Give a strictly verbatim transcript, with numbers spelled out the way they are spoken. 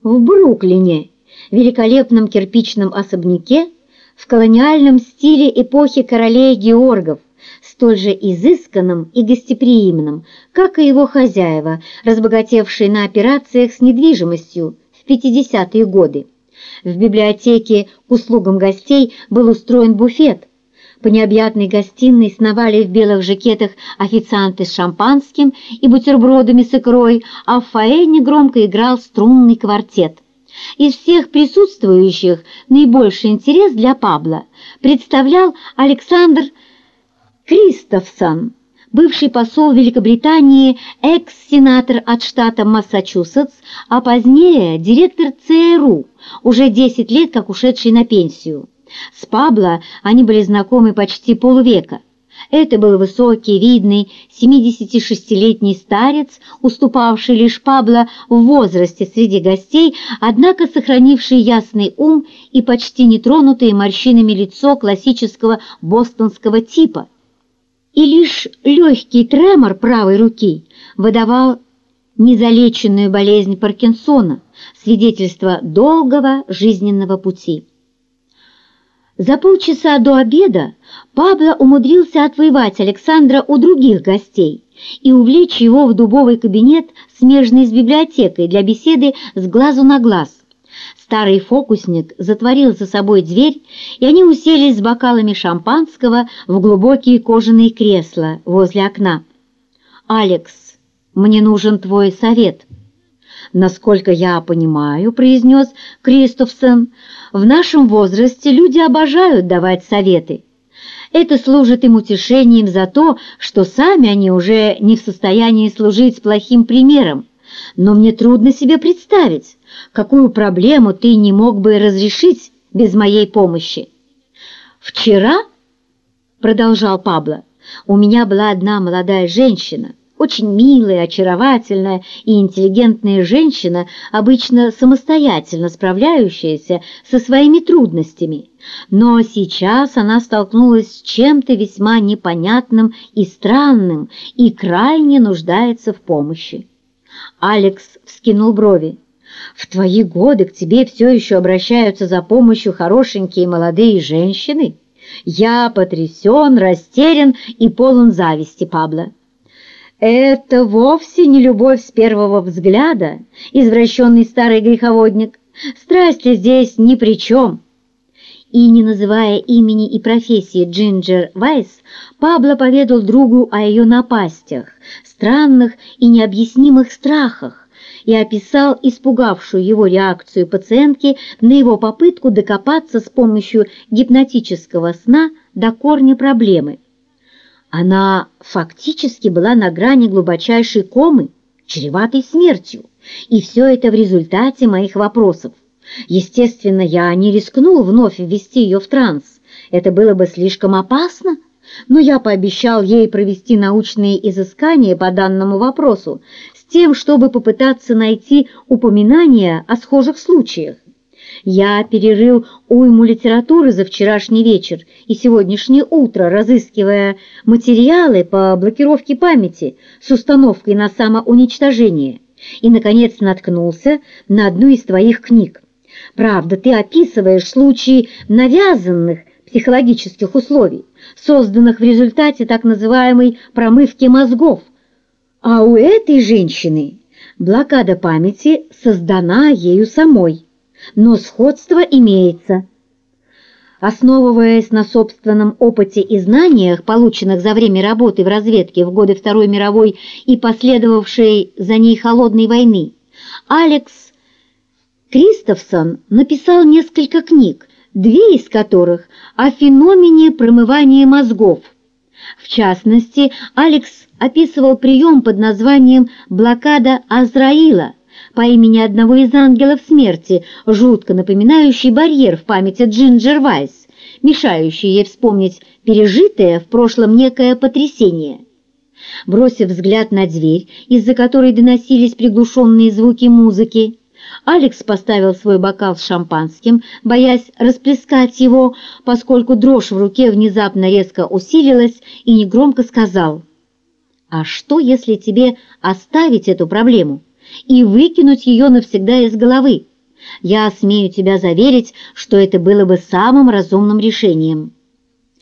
в Бруклине, великолепном кирпичном особняке в колониальном стиле эпохи королей Георгов, столь же изысканным и гостеприимным, как и его хозяева, разбогатевшие на операциях с недвижимостью в пятидесятые годы. В библиотеке к услугам гостей был устроен буфет. По необъятной гостиной сновали в белых жакетах официанты с шампанским и бутербродами с икрой, а в фойе негромко играл струнный квартет. Из всех присутствующих наибольший интерес для Пабло представлял Александр Кристофсон, бывший посол Великобритании, экс-сенатор от штата Массачусетс, а позднее директор ЦРУ, уже десять лет как ушедший на пенсию. С Пабло они были знакомы почти полвека. Это был высокий, видный, семидесятишестилетний старец, уступавший лишь Пабло в возрасте среди гостей, однако сохранивший ясный ум и почти нетронутое морщинами лицо классического бостонского типа. И лишь легкий тремор правой руки выдавал незалеченную болезнь Паркинсона, свидетельство долгого жизненного пути. За полчаса до обеда Пабло умудрился отвоевать Александра у других гостей и увлечь его в дубовый кабинет, смежный с библиотекой, для беседы с глазу на глаз. Старый фокусник затворил за собой дверь, и они уселись с бокалами шампанского в глубокие кожаные кресла возле окна. «Алекс, мне нужен твой совет». «Насколько я понимаю, — произнес Кристофсон, — в нашем возрасте люди обожают давать советы. Это служит им утешением за то, что сами они уже не в состоянии служить плохим примером. Но мне трудно себе представить, какую проблему ты не мог бы разрешить без моей помощи». «Вчера, — продолжал Пабло, — у меня была одна молодая женщина, очень милая, очаровательная и интеллигентная женщина, обычно самостоятельно справляющаяся со своими трудностями. Но сейчас она столкнулась с чем-то весьма непонятным и странным и крайне нуждается в помощи». Алекс вскинул брови. «В твои годы к тебе все еще обращаются за помощью хорошенькие молодые женщины? Я потрясен, растерян и полон зависти, Пабло». «Это вовсе не любовь с первого взгляда, извращенный старый греховодник. Страсти здесь ни при чем». И, не называя имени и профессии Джинджер Вайс, Пабло поведал другу о ее напастях, странных и необъяснимых страхах, и описал испугавшую его реакцию пациентки на его попытку докопаться с помощью гипнотического сна до корня проблемы. Она фактически была на грани глубочайшей комы, чреватой смертью, и все это в результате моих вопросов. Естественно, я не рискнул вновь ввести ее в транс, это было бы слишком опасно, но я пообещал ей провести научные изыскания по данному вопросу с тем, чтобы попытаться найти упоминания о схожих случаях. Я перерыл уйму литературы за вчерашний вечер и сегодняшнее утро, разыскивая материалы по блокировке памяти с установкой на самоуничтожение, и, наконец, наткнулся на одну из твоих книг. Правда, ты описываешь случаи навязанных психологических условий, созданных в результате так называемой промывки мозгов, а у этой женщины блокада памяти создана ею самой. Но сходство имеется. Основываясь на собственном опыте и знаниях, полученных за время работы в разведке в годы Второй мировой и последовавшей за ней холодной войны, Алекс Кристофсон написал несколько книг, две из которых о феномене промывания мозгов. В частности, Алекс описывал прием под названием «блокада Азраила» по имени одного из ангелов смерти, жутко напоминающий барьер в памяти Джинджер Вайс, мешающий ей вспомнить пережитое в прошлом некое потрясение. Бросив взгляд на дверь, из-за которой доносились приглушенные звуки музыки, Алекс поставил свой бокал с шампанским, боясь расплескать его, поскольку дрожь в руке внезапно резко усилилась, и негромко сказал: «А что, если тебе оставить эту проблему и выкинуть ее навсегда из головы? Я смею тебя заверить, что это было бы самым разумным решением.